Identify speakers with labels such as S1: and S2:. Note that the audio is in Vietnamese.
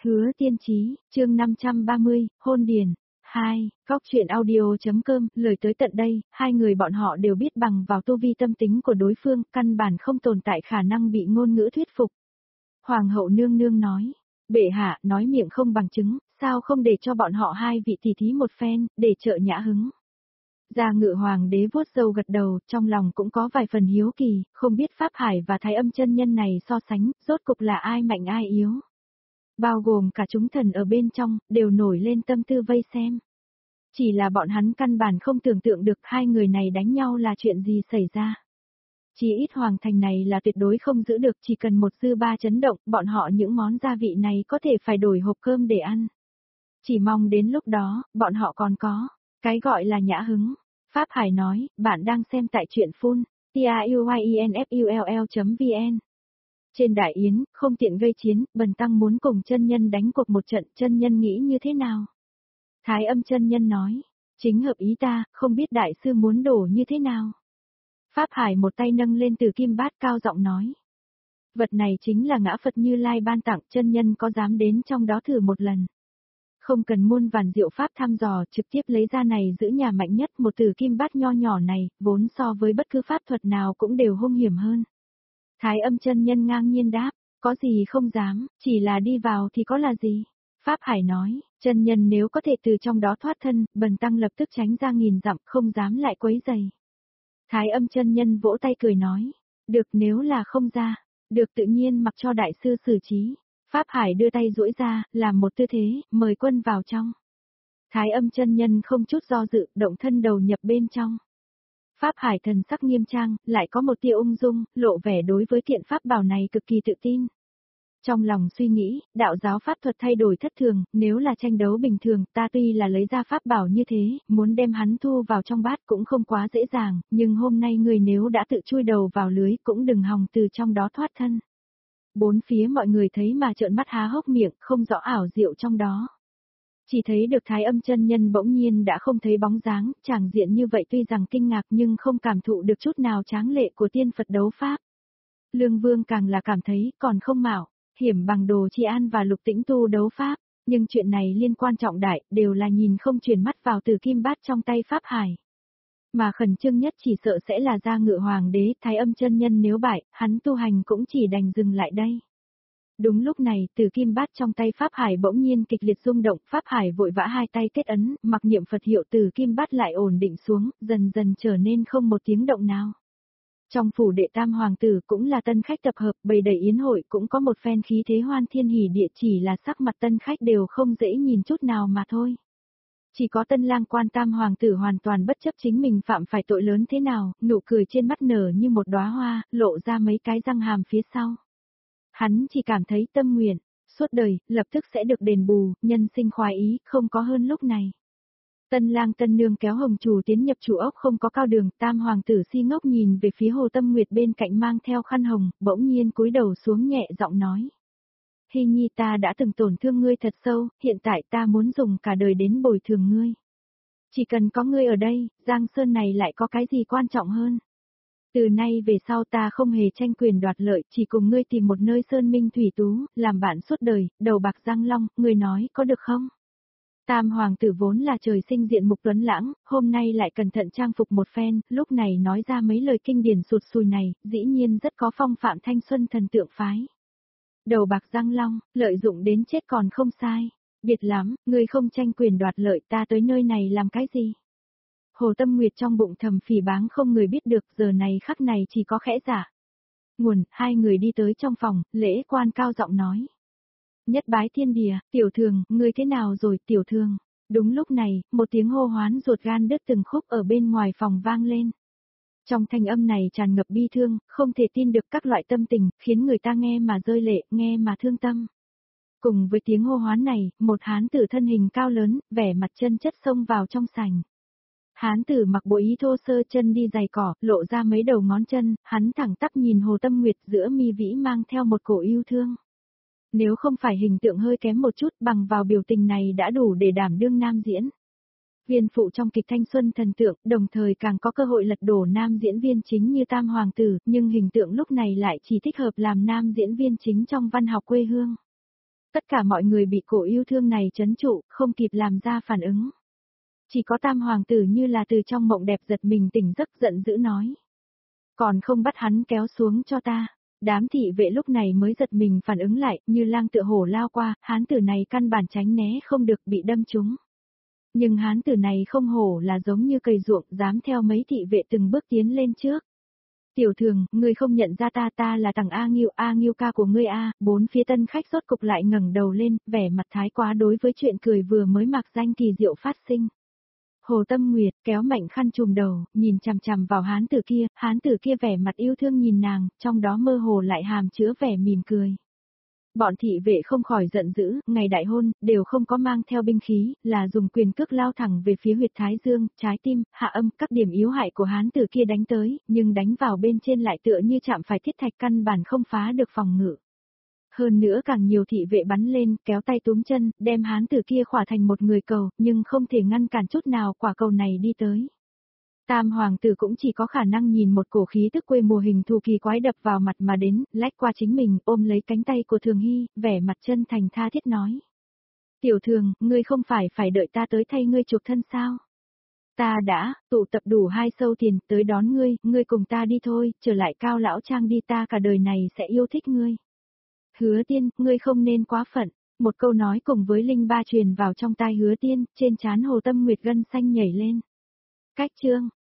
S1: Hứa Tiên Chí, chương 530, hôn điền. 2, Góc truyện audio.com, lời tới tận đây, hai người bọn họ đều biết bằng vào tu vi tâm tính của đối phương, căn bản không tồn tại khả năng bị ngôn ngữ thuyết phục. Hoàng hậu nương nương nói, bệ hạ nói miệng không bằng chứng, sao không để cho bọn họ hai vị tỷ thí một phen, để trợ nhã hứng. Gia Ngự Hoàng đế vuốt râu gật đầu, trong lòng cũng có vài phần hiếu kỳ, không biết Pháp Hải và Thái Âm chân nhân này so sánh, rốt cục là ai mạnh ai yếu. Bao gồm cả chúng thần ở bên trong, đều nổi lên tâm tư vây xem. Chỉ là bọn hắn căn bản không tưởng tượng được hai người này đánh nhau là chuyện gì xảy ra. Chỉ ít hoàng thành này là tuyệt đối không giữ được, chỉ cần một dư ba chấn động, bọn họ những món gia vị này có thể phải đổi hộp cơm để ăn. Chỉ mong đến lúc đó, bọn họ còn có cái gọi là nhã hứng. Pháp Hải nói, bạn đang xem tại truyện full, tiuyinfull.vn. Trên đại yến, không tiện gây chiến, Bần tăng muốn cùng chân nhân đánh cuộc một trận, chân nhân nghĩ như thế nào? Thái Âm chân nhân nói, chính hợp ý ta, không biết đại sư muốn đổ như thế nào? Pháp Hải một tay nâng lên từ kim bát cao giọng nói. Vật này chính là ngã Phật Như Lai ban tặng, chân nhân có dám đến trong đó thử một lần. Không cần muôn vàn diệu pháp thăm dò, trực tiếp lấy ra này giữ nhà mạnh nhất, một từ kim bát nho nhỏ này, vốn so với bất cứ pháp thuật nào cũng đều hung hiểm hơn. Thái Âm chân nhân ngang nhiên đáp, có gì không dám, chỉ là đi vào thì có là gì? Pháp Hải nói, chân nhân nếu có thể từ trong đó thoát thân, Bần tăng lập tức tránh ra nghìn dặm, không dám lại quấy rầy. Thái Âm chân nhân vỗ tay cười nói, được nếu là không ra, được tự nhiên mặc cho đại sư xử trí. Pháp Hải đưa tay duỗi ra, làm một tư thế, mời quân vào trong. Thái Âm chân nhân không chút do dự, động thân đầu nhập bên trong. Pháp Hải thần sắc nghiêm trang, lại có một tia ung dung, lộ vẻ đối với kiện pháp bảo này cực kỳ tự tin. Trong lòng suy nghĩ, đạo giáo pháp thuật thay đổi thất thường, nếu là tranh đấu bình thường, ta tuy là lấy ra pháp bảo như thế, muốn đem hắn thu vào trong bát cũng không quá dễ dàng, nhưng hôm nay người nếu đã tự chui đầu vào lưới cũng đừng hòng từ trong đó thoát thân. Bốn phía mọi người thấy mà trợn mắt há hốc miệng, không rõ ảo diệu trong đó. Chỉ thấy được Thái Âm chân nhân bỗng nhiên đã không thấy bóng dáng, tràng diện như vậy tuy rằng kinh ngạc nhưng không cảm thụ được chút nào tráng lệ của tiên Phật đấu pháp. Lương Vương càng là cảm thấy còn không mạo, hiểm bằng Đồ Chi An và Lục Tĩnh Tu đấu pháp, nhưng chuyện này liên quan trọng đại, đều là nhìn không chuyển mắt vào từ kim bát trong tay Pháp Hải. Mà khẩn trương nhất chỉ sợ sẽ là Gia Ngự Hoàng đế, Thái Âm chân nhân nếu bại, hắn tu hành cũng chỉ đành dừng lại đây. Đúng lúc này, từ kim bát trong tay Pháp Hải bỗng nhiên kịch liệt rung động, Pháp Hải vội vã hai tay kết ấn, mặc niệm Phật hiệu, từ kim bát lại ổn định xuống, dần dần trở nên không một tiếng động nào. Trong phủ đệ tam hoàng tử cũng là tân khách tập hợp, bầy đầy yến hội cũng có một phen khí thế hoan thiên hỉ địa, chỉ là sắc mặt tân khách đều không dễ nhìn chút nào mà thôi. Chỉ có tân lang quan tam hoàng tử hoàn toàn bất chấp chính mình phạm phải tội lớn thế nào, nụ cười trên mắt nở như một đóa hoa, lộ ra mấy cái răng hàm phía sau. Hắn chỉ cảm thấy tâm nguyện, suốt đời, lập tức sẽ được đền bù, nhân sinh khoái ý, không có hơn lúc này. Tân lang tân nương kéo hồng chủ tiến nhập chủ ốc không có cao đường, tam hoàng tử si ngốc nhìn về phía Hồ Tâm Nguyệt bên cạnh mang theo khăn hồng, bỗng nhiên cúi đầu xuống nhẹ giọng nói. Hy nhi, ta đã từng tổn thương ngươi thật sâu, hiện tại ta muốn dùng cả đời đến bồi thường ngươi. Chỉ cần có ngươi ở đây, Giang Sơn này lại có cái gì quan trọng hơn. Từ nay về sau ta không hề tranh quyền đoạt lợi, chỉ cùng ngươi tìm một nơi sơn minh thủy tú, làm bạn suốt đời, đầu bạc răng long, ngươi nói có được không? Tam hoàng tử vốn là trời sinh diện mục tuấn lãng, hôm nay lại cẩn thận trang phục một phen, lúc này nói ra mấy lời kinh điển sụt sùi này, dĩ nhiên rất có phong phạm thanh xuân thần tượng phái. Đầu bạc răng long, lợi dụng đến chết còn không sai. Biệt lắm, ngươi không tranh quyền đoạt lợi, ta tới nơi này làm cái gì? Hồ Tâm Nguyệt trong bụng thầm phỉ báng không người biết được, giờ này khắc này chỉ có khẽ giả. Nguồn, hai người đi tới trong phòng, lễ quan cao giọng nói. Nhất bái thiên địa, tiểu thường, ngươi thế nào rồi tiểu thường? Đúng lúc này, một tiếng hô hoán ruột gan đứt từng khúc ở bên ngoài phòng vang lên. Trong thanh âm này tràn ngập bi thương, không thể tin được các loại tâm tình, khiến người ta nghe mà rơi lệ, nghe mà thương tâm. Cùng với tiếng hô hoán này, một hán tử thân hình cao lớn, vẻ mặt chân chất xông vào trong sảnh. Hán tử mặc bộ y thô sơ, chân đi giày cỏ, lộ ra mấy đầu ngón chân, hắn thẳng tắp nhìn Hồ Tâm Nguyệt, giữa mi vĩ mang theo một cổ yêu thương. Nếu không phải hình tượng hơi kém một chút, bằng vào biểu tình này đã đủ để đảm đương nam diễn. Viên phụ trong kịch thanh xuân thần tượng, đồng thời càng có cơ hội lật đổ nam diễn viên chính như tam hoàng tử, nhưng hình tượng lúc này lại chỉ thích hợp làm nam diễn viên chính trong văn học quê hương. Tất cả mọi người bị cổ yêu thương này trấn trụ, không kịp làm ra phản ứng. Chỉ có tam hoàng tử như là từ trong mộng đẹp giật mình tỉnh giấc giận dữ nói. Còn không bắt hắn kéo xuống cho ta. Đám thị vệ lúc này mới giật mình phản ứng lại, như lang tựa hổ lao qua, hán tử này căn bản tránh né không được bị đâm trúng. Nhưng hán tử này không hổ là giống như cày ruộng, dám theo mấy thị vệ từng bước tiến lên trước. Tiểu thường, ngươi không nhận ra ta là thằng A Nghiêu ca của ngươi a. Bốn phía tân khách rốt cục lại ngẩng đầu lên, vẻ mặt thái quá đối với chuyện cười vừa mới mặc danh kỳ diệu phát sinh. Hồ Tâm Nguyệt kéo mạnh khăn trùm đầu, nhìn chằm chằm vào hán tử kia vẻ mặt yêu thương nhìn nàng, trong đó mơ hồ lại hàm chứa vẻ mỉm cười. Bọn thị vệ không khỏi giận dữ, ngày đại hôn, đều không có mang theo binh khí, là dùng quyền cước lao thẳng về phía huyệt thái dương, trái tim, hạ âm, các điểm yếu hại của hán tử kia đánh tới, nhưng đánh vào bên trên lại tựa như chạm phải thiết thạch căn bản không phá được phòng ngự. Hơn nữa càng nhiều thị vệ bắn lên, kéo tay túm chân, đem hán tử kia khỏa thành một người cầu, nhưng không thể ngăn cản chút nào quả cầu này đi tới. Tam hoàng tử cũng chỉ có khả năng nhìn một cổ khí tức quê mùa hình thù kỳ quái đập vào mặt mà đến, lách qua chính mình, ôm lấy cánh tay của Thường Hy, vẻ mặt chân thành tha thiết nói. Tiểu Thường, ngươi không phải đợi ta tới thay ngươi chuộc thân sao? Ta đã, tụ tập đủ 2 sâu tiền, tới đón ngươi cùng ta đi thôi, trở lại Cao Lão Trang đi, ta cả đời này sẽ yêu thích ngươi. Hứa Tiên, ngươi không nên quá phận. Một câu nói cùng với linh ba truyền vào trong tai Hứa Tiên, trên trán Hồ Tâm Nguyệt gân xanh nhảy lên. Cách chương